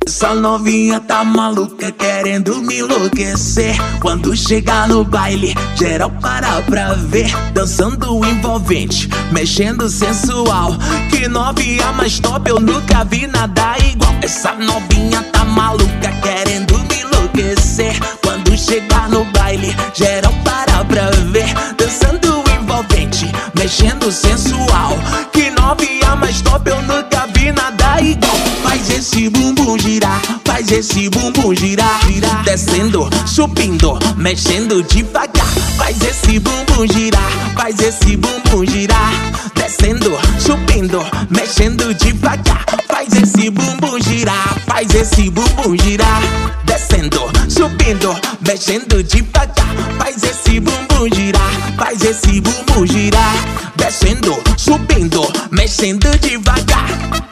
Essa novinha tá maluca, querendo me enlouquecer. Quando chegar no baile, geral para pra ver. Dançando envolvente, mexendo sensual. Que novinha mais top, eu nunca vi nada igual. Essa novinha tá maluca, querendo me enlouquecer. Quando chegar no baile, geral para pra ver. Dançando envolvente, mexendo sensual. Que novinha mais top, eu nunca vi nada igual. Faz esse bumbum girar, faz esse bumbum girar, girar. Descendo, subindo, mexendo devagar. Faz esse bumbum girar, faz esse bumbum girar. Descendo, subindo, mexendo devagar. Faz esse bumbum girar, faz esse bumbum girar. Descendo, subindo, mexendo devagar. Faz esse bumbum girar, faz esse bumbum girar. Descendo, subindo, mexendo devagar.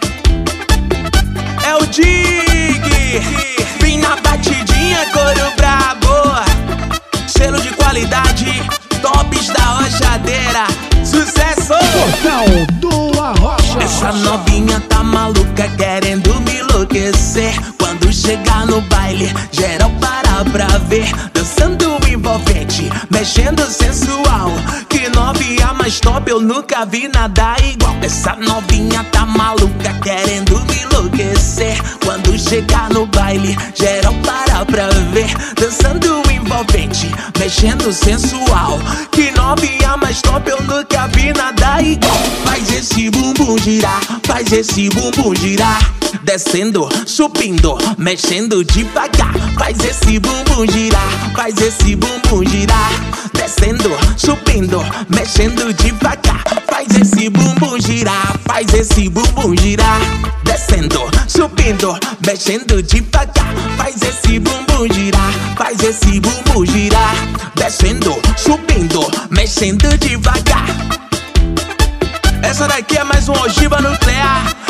É o Dig, vim na batidinha, coro brabo. Selo de qualidade, tops da rochadeira. Sucesso! Portal do Arrocha. Essa novinha tá maluca, querendo me enlouquecer. Quando chegar no baile, geral para pra ver. Dançando envolvente, mexendo sensual. Que novinha mais top, eu nunca vi nada igual. Essa novinha tá maluca, querendo me enlouquecer. Quando chegar no baile, geral para pra ver. Dançando envolvente, mexendo sensual. Que novinha mais top, eu nunca vi nada igual. Faz esse bumbum girar, faz esse bumbum girar. Descendo, subindo, mexendo devagar. Faz esse bumbum girar, faz esse bumbum girar. Descendo, subindo, mexendo devagar. Faz esse bumbum girar, faz esse bumbum girar. Descendo, subindo, mexendo devagar. Faz esse bumbum girar, faz esse bumbum girar. Descendo, subindo, mexendo devagar. Essa daqui é mais um ogiva nuclear.